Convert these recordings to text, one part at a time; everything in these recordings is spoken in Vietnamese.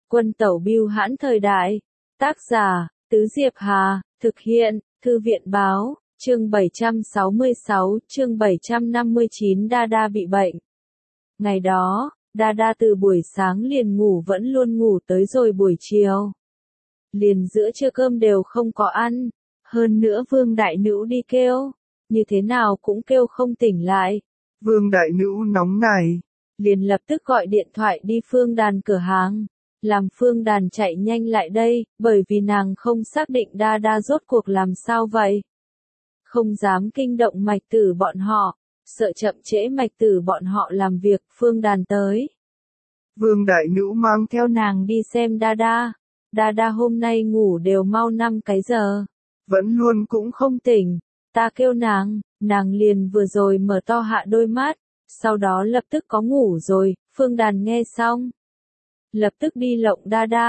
Quân tẩu bưu hãn thời đại. Tác giả, Tứ Diệp Hà, thực hiện, Thư viện báo, chương 766, chương 759 Đa bị bệnh. Ngày đó, Đa từ buổi sáng liền ngủ vẫn luôn ngủ tới rồi buổi chiều. Liền giữa trưa cơm đều không có ăn, hơn nữa Vương Đại Nữ đi kêu, như thế nào cũng kêu không tỉnh lại. Vương Đại Nữ nóng này, liền lập tức gọi điện thoại đi Phương Đàn cửa hàng, làm Phương Đàn chạy nhanh lại đây, bởi vì nàng không xác định Đa rốt cuộc làm sao vậy. Không dám kinh động Mạch Tử bọn họ, sợ chậm trễ Mạch Tử bọn họ làm việc. Phương Đàn tới. Vương Đại Nữ mang theo nàng đi xem Đa hôm nay ngủ đều mau 5 cái giờ. Vẫn luôn cũng không tỉnh. Ta kêu nàng liền vừa rồi mở to hạ đôi mắt, sau đó lập tức có ngủ rồi. Phương Đàn nghe xong, lập tức đi lộng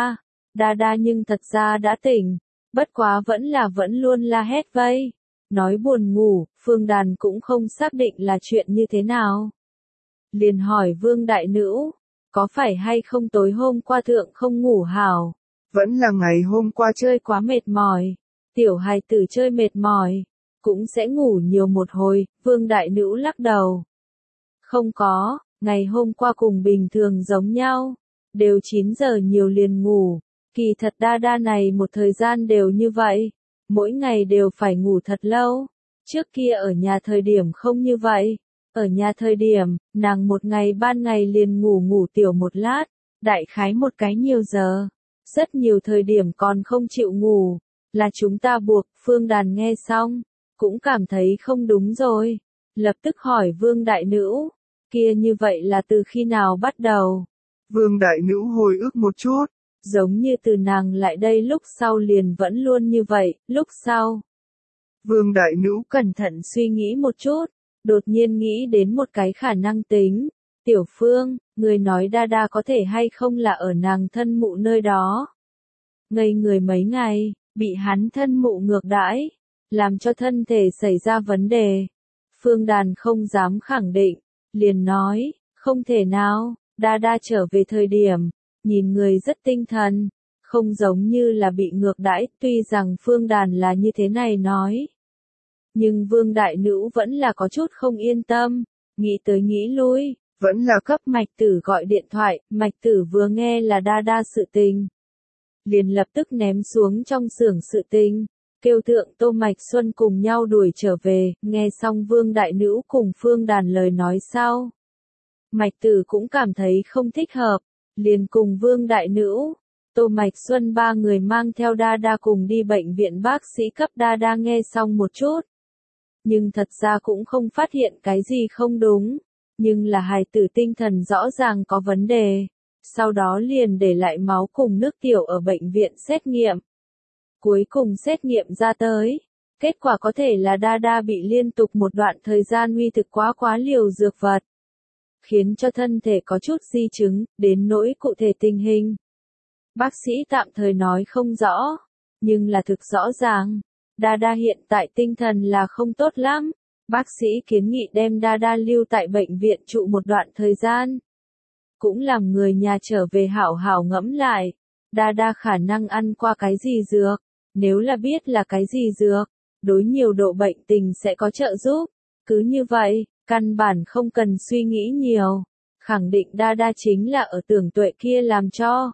Đa nhưng thật ra đã tỉnh, bất quá vẫn luôn la hét vây, nói buồn ngủ. Phương Đàn cũng không xác định là chuyện như thế nào. Liền hỏi Vương Đại Nữ, có phải hay không tối hôm qua thượng không ngủ hảo? Vẫn là ngày hôm qua chơi quá mệt mỏi. Tiểu hài tử chơi mệt mỏi, cũng sẽ ngủ nhiều một hồi. Vương Đại Nữ lắc đầu. Không có, ngày hôm qua cùng bình thường giống nhau, đều 9 giờ nhiều liền ngủ. Kỳ thật Đa này một thời gian đều như vậy, mỗi ngày đều phải ngủ thật lâu. Trước kia ở nhà thời điểm không như vậy, ở nhà thời điểm, nàng một ngày ban ngày liền ngủ tiểu một lát, đại khái một cái nhiều giờ. Rất nhiều thời điểm còn không chịu ngủ, là chúng ta buộc. Phương Đàn nghe xong, cũng cảm thấy không đúng rồi, lập tức hỏi Vương Đại Nữ, kia như vậy là từ khi nào bắt đầu? Vương Đại Nữ hồi ức một chút, giống như từ nàng lại đây lúc sau liền vẫn luôn như vậy. Lúc sau, Vương Đại Nữ cẩn thận suy nghĩ một chút, đột nhiên nghĩ đến một cái khả năng tính. Tiểu Phương, người nói Đa có thể hay không là ở nàng thân mụ nơi đó. Ngây người mấy ngày, bị hắn thân mụ ngược đãi, làm cho thân thể xảy ra vấn đề. Phương Đàn không dám khẳng định, liền nói, không thể nào. Đa trở về thời điểm, nhìn người rất tinh thần, không giống như là bị ngược đãi. Tuy rằng Phương Đàn là như thế này nói, nhưng Vương Đại Nữ vẫn là có chút không yên tâm, nghĩ tới nghĩ lui, vẫn là cấp Mạch Tử gọi điện thoại. Mạch Tử vừa nghe là Đa sự tình, liền lập tức ném xuống trong xưởng sự tình, kêu thượng Tô Mạch Xuân cùng nhau đuổi trở về. Nghe xong Vương Đại Nữ cùng Phương Đàn lời nói sau, Mạch Tử cũng cảm thấy không thích hợp, liền cùng Vương Đại Nữ, Tô Mạch Xuân ba người mang theo Đa cùng đi bệnh viện. Bác sĩ cấp Đa nghe xong một chút, nhưng thật ra cũng không phát hiện cái gì không đúng, nhưng là hài tử tinh thần rõ ràng có vấn đề. Sau đó liền để lại máu cùng nước tiểu ở bệnh viện xét nghiệm. Cuối cùng xét nghiệm ra tới, kết quả có thể là Đa bị liên tục một đoạn thời gian uy thực quá liều dược vật, khiến cho thân thể có chút di chứng. Đến nỗi cụ thể tình hình, bác sĩ tạm thời nói không rõ, nhưng là thực rõ ràng, Đa hiện tại tinh thần là không tốt lắm. Bác sĩ kiến nghị đem Đa lưu tại bệnh viện trụ một đoạn thời gian, cũng làm người nhà trở về hảo hảo ngẫm lại, Đa khả năng ăn qua cái gì dược, nếu là biết là cái gì dược, đối nhiều độ bệnh tình sẽ có trợ giúp. Cứ như vậy, căn bản không cần suy nghĩ nhiều, khẳng định Đa chính là ở Tưởng Tuệ kia làm cho.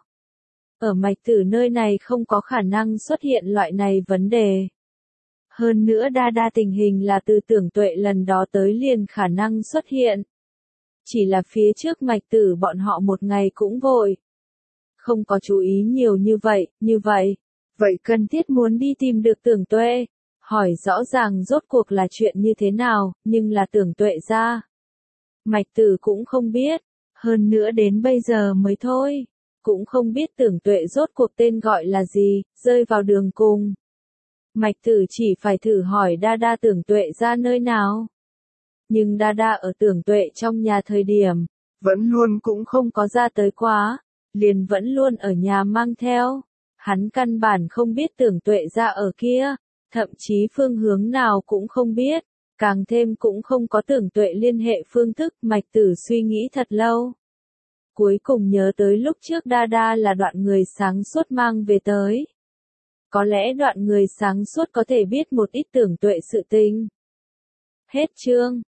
Ở Mạch Tử nơi này không có khả năng xuất hiện loại này vấn đề. Hơn nữa Đa tình hình là từ Tưởng Tuệ lần đó tới liền khả năng xuất hiện. Chỉ là phía trước Mạch Tử bọn họ một ngày cũng vội, không có chú ý nhiều như vậy. Vậy cần thiết muốn đi tìm được Tưởng Tuệ, hỏi rõ ràng rốt cuộc là chuyện như thế nào. Nhưng là Tưởng Tuệ ra, Mạch Tử cũng không biết, hơn nữa đến bây giờ mới thôi, cũng không biết Tưởng Tuệ rốt cuộc tên gọi là gì. Rơi vào đường cùng, Mạch Tử chỉ phải thử hỏi Đa Tưởng Tuệ ra nơi nào. Nhưng Đa ở Tưởng Tuệ trong nhà thời điểm, vẫn luôn cũng không có ra tới quá, liền vẫn luôn ở nhà mang theo. Hắn căn bản không biết Tưởng Tuệ ra ở kia, thậm chí phương hướng nào cũng không biết, càng thêm cũng không có Tưởng Tuệ liên hệ phương thức. Mạch Tử suy nghĩ thật lâu, cuối cùng nhớ tới lúc trước Đa là đoạn người sáng suốt mang về tới. Có lẽ đoạn người sáng suốt có thể biết một ít tưởng tuệ sự tình. Hết chương.